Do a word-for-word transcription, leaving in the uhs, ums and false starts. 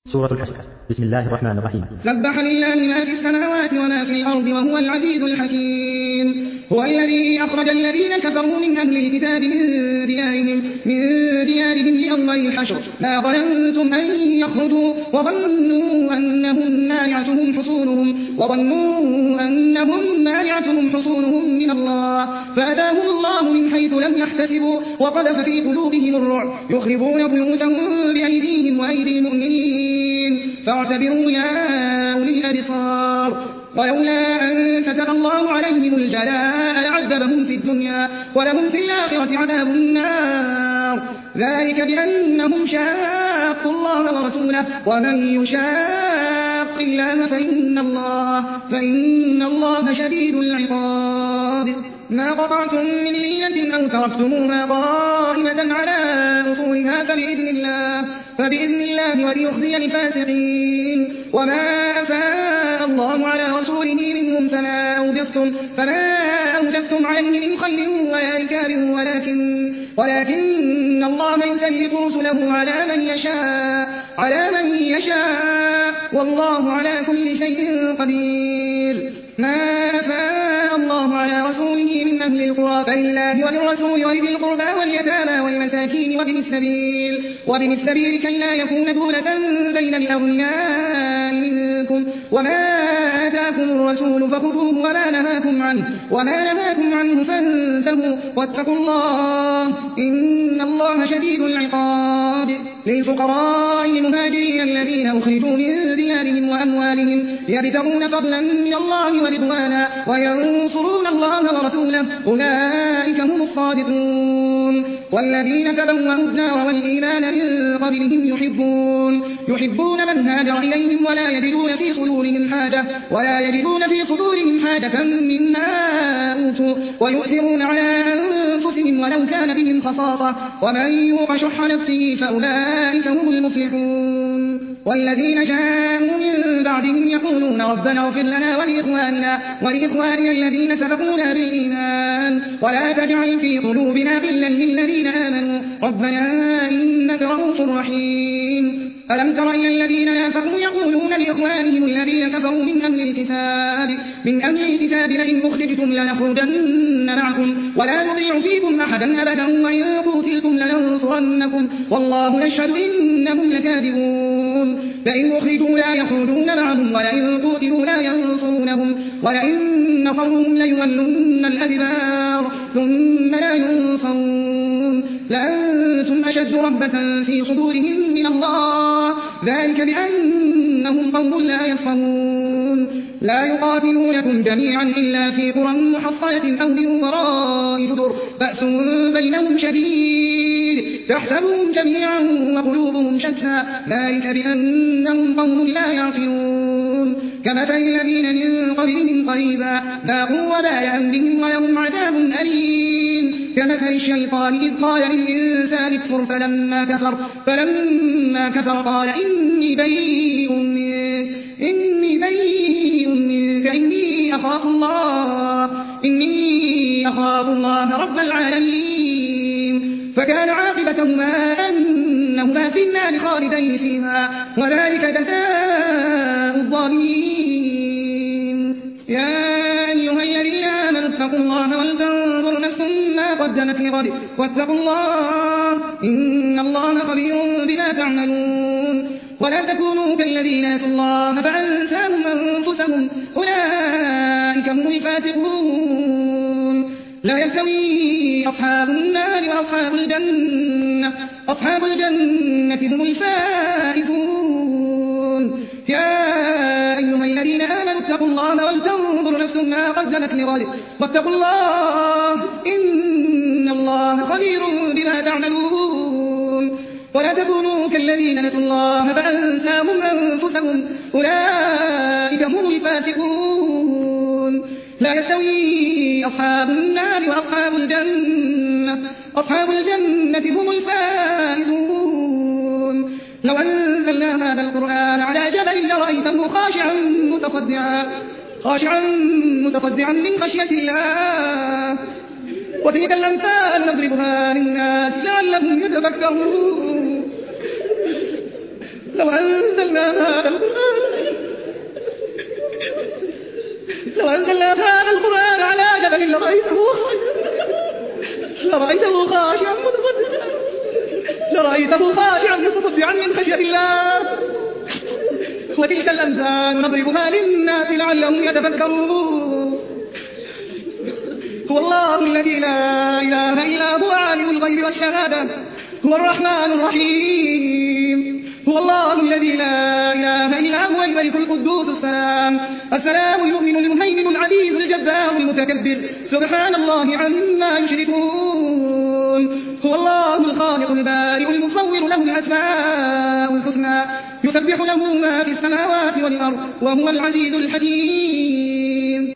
سورة الحشر. بسم الله الرحمن الرحيم. سبح لله ما في السماوات وما في الأرض وهو العزيز الحكيم. هو الذي أخرج الذين كفروا من أهل الكتاب من ديارهم من ديارهم لأول الحشر ما ظننتم أن يخرجوا وظنوا أنهم مانعتهم حصونهم وظنوا أنهم مانعتهم حصونهم من الله فأتاهم الله من حيث لم يحتسبوا وقذف في قلوبهم الرعب يخربون بيوتهم بأيديهم وأيدي المؤمنين فاعتبروا يا أولي الأبصار. ولولا أن كتب الله عليهم الجلاء لعذبهم في الدنيا ولهم في الآخرة عذاب النار ذلك بأنهم شاقوا الله ورسوله ومن يشاق الله فإن الله, فإن الله شديد العقاب. ما قطعتم من لينة أو تركتموها قائمة على أصولها فبإذن الله, فبإذن الله وليخزي الفاسقين. وما أفاء الله على رسوله منهم فما أوجفتم, فما أوجفتم عليه من خير ولا ركاب ولكن, ولكن الله يسلط رسله على من يشاء, على من يشاء والله على كل شيء قدير. ما أفاء الله على رسوله من أهل القرى فلله وللرسول ولذي القربى واليتامى والمساكين وابن السبيل, وابن السبيل كي لا يكون دولة بين الأغنياء منكم. وما آتاكم الرسول فخذوه وما نهاكم عنه, وما نهاكم عنه فانتهوا واتقوا الله إن الله شديد العقاب. للفقراء المهاجرين الذين أخرجوا من ديارهم وأموالهم يبتغون فضلا من الله ورضوانا وينصرون الله ورسوله أولئك هم الصادقون. والذين تبوأوا الدار والإيمان من قبلهم يحبون, يحبون من هاجر إليهم ولا يجدون في صدورهم حاجة, ولا يجدون في صدورهم حاجة مما أوتوا ويؤثرون على أنفسهم ولو كان بهم خصاصة ومن يوق شح نفسه فأولئك هم المفلحون. والذين جاءوا من بعدهم يقولون ربنا اغفر لنا ولإخواننا, ولإخواننا الذين سبقونا بالإيمان ولا تجعل في قلوبنا غلا للذين آمنوا ربنا إنك رؤوف رحيم. ألم تر إلى الذين نافقوا يقولون لإخوانهم الذين كفروا من أهل الكتاب من أهل الكتاب لئن أخرجتم لنخرجن معكم ولا نطيع فيكم أحدا أبدا وإن قتلتم لننصرنكم والله يشهد إنهم لكاذبون. فإن أخرجوا لا يخرجون معهم ولئن قتلوا لا ينصرونهم ولئن نصروهم ليولن الأدبار ثم لا ينصرون لأنتم أشد رهبة في صدورهم من الله ذلك بأنهم قوم لا يفقهون. لا يقاتلونكم جميعا إلا في قرى محصنة أو من وراء جدر بأس بينهم شديد تحسبهم جميعا وقلوبهم شتى ذلك بأنهم قوم لا يعقلون. كمثل الذين من قبلهم قريبا ذاقوا وبال أمرهم ولهم عذاب أليم. كمثل الشيطان إذ قال للإنسان اكفر فلما كفر, فلما كفر قال إني بريء منك, إني بريء منك إني أخاف الله, إني أخاف الله رب العالمين. فكان عاقبتهما أنهما في النار خالدين فيها وذلك جزاء الظالمين. يا أيها الذين آمنوا اتقوا الله ولتنظر نفس ما قدمت لغد واتقوا الله إن الله خبير بما تعملون. ولا تكونوا كالذين نسوا الله فأنساهم أنفسهم أولئك هم الفاسقون. لا يستوي أصحاب النار وأصحاب الجنة, أصحاب الجنة هم الفائزون. يا أيها الذين آمنوا اتقوا الله ولتنظر نفس ما قدمت لغد واتقوا الله إن الله خبير بما تعملون. ولا تكونوا كالذين نسوا الله فأنساهم أنفسهم أولئك هم الفاسقون. لا يستوي أصحاب النار وأصحاب الجنة, أصحاب الجنة هم الفائزون. لو أنزلنا هذا القرآن على جبل لرأيته خاشعا متصدعا, خاشعا متصدعا من خشية الله. وتلك الأمثال نضربها للناس لعلهم يتفكرون. لو أنزلنا هذا القرآن لو أنزلنا هذا القرآن على جبل لرأيته لرأيته خاشعا متصدعا لرأيته خاشعا متصدعا من خشية الله. وتلك الأمثال نضربها للناس لعلهم يتفكرون. هو الله الذي لا إله إلا هو عالم الغيب والشهادة هو الرحمن الرحيم. هو الله الذي لا إله إلا هو الملك القدوس السلام السلام المؤمن المهيمن العزيز الجبار المتكبر سبحان الله عما يشركون. هو الله الخالق البارئ المصور له الأسماء الحسنى يسبح له ما في السماوات والأرض وهو العزيز الحكيم.